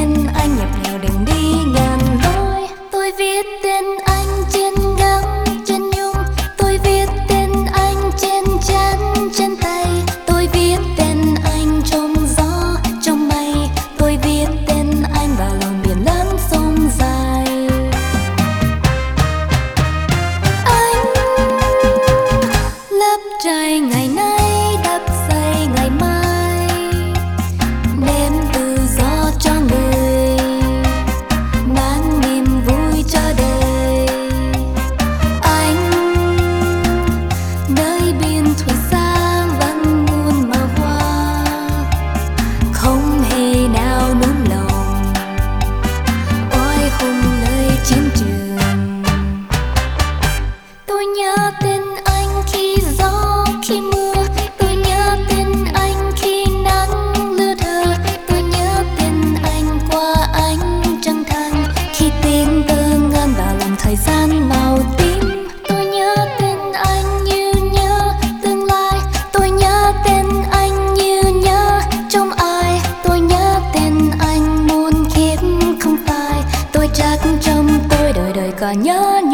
tên anh nhập nhèo đường đi ngàn lối. Tôi viết tên anh trên gấm trên nhung, tôi viết tên anh trên trán trên tay, tôi viết tên anh trong gió trong mây, tôi viết tên anh vào lòng biển lớn sông dài. Anh lấp trời ngày nay đắp xây ngày mai, đem tự do cho người, mang niềm vui cho đời. Anh nơi biên thủy sang vẫn muôn màu hoa, không hề nào nung lòng oai hùng nơi chiến trường. Tôi nhớ tên anh khi gió khi mưa, tôi nhớ tên anh khi nắng lưa thơ, tôi nhớ tên anh qua ánh trăng than, khi tiếng tơ ngân vào lòng thời gian màu tím. Tôi nhớ tên anh như nhớ tương lai, tôi nhớ tên anh như nhớ trong ai, tôi nhớ tên anh muôn kiếp không phai. Tôi chắc trong tôi đời đời còn nhớ